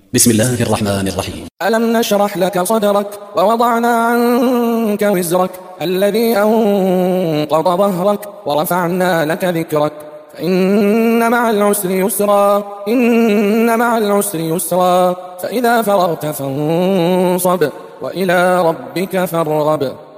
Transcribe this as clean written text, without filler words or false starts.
بسم الله الرحمن الرحيم. ألم نشرح لك صدرك ووضعنا عنك وزرك الذي أنقض ظهرك ورفعنا لك ذكرك فإن مع العسر يسرا إن مع العسر يسرا فإذا فرغت فانصب وإلى ربك فارغب.